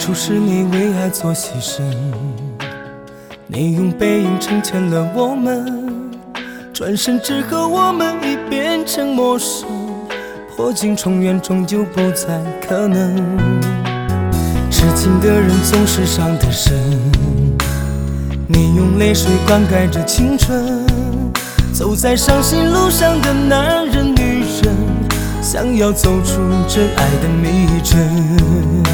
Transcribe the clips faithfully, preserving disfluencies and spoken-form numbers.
初是你为爱做牺牲，你用背影成全了我们，转身之后我们已变成陌生，破镜重圆终究不再可能。痴情的人总是伤得深，你用泪水灌溉着青春，走在伤心路上的男人女人，想要走出真爱的迷阵。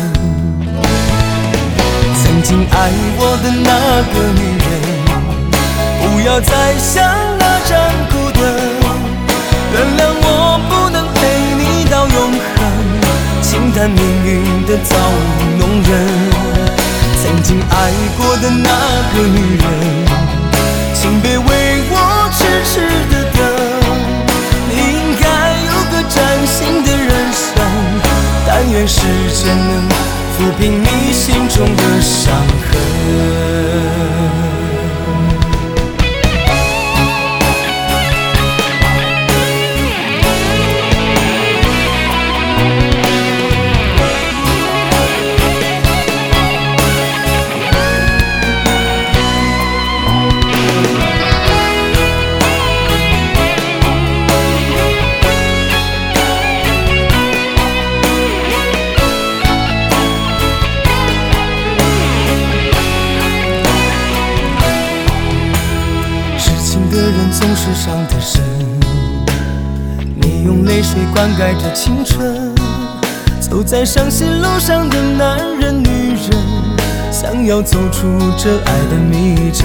曾经爱我的那个女人，不要再像那张孤灯，原谅我不能陪你到永恒，轻叹命运的造物弄人。曾经爱过的那个女人，请别为我痴痴的等，你应该有个崭新的人生，但愿时间能抚平你心中的伤痕。总是伤得深，你用泪水灌溉着青春，走在伤心路上的男人女人，想要走出这爱的迷阵。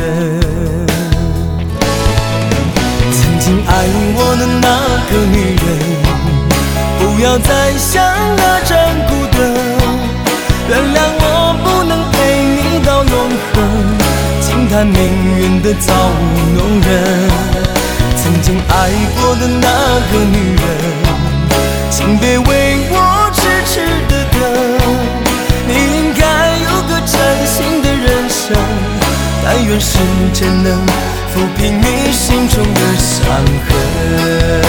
曾经爱我的那个女人，不要再像那盏孤灯，原谅我不能陪你到永恒，轻叹命运的造物弄人。曾经爱过的那个女人，请别为我痴痴的等，你应该有个崭新的人生，但愿时间能抚平你心中的伤痕。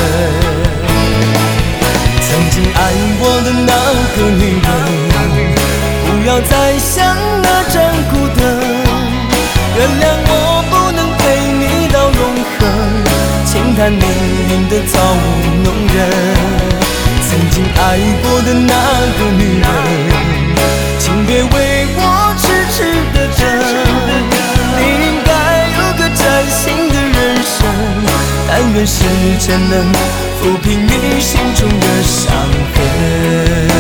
曾经爱我的那个女人，不要再像那盏孤灯，原谅我不能陪你到永恒，轻叹命运的造物弄人。曾经爱过的那个女人，请别为我痴痴的等，你应该有个崭新的人生，但愿时间能抚平你心中的伤痕。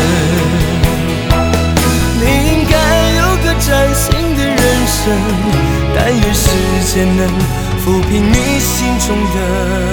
你应该有个崭新的人生，但愿时间能抚平你心中的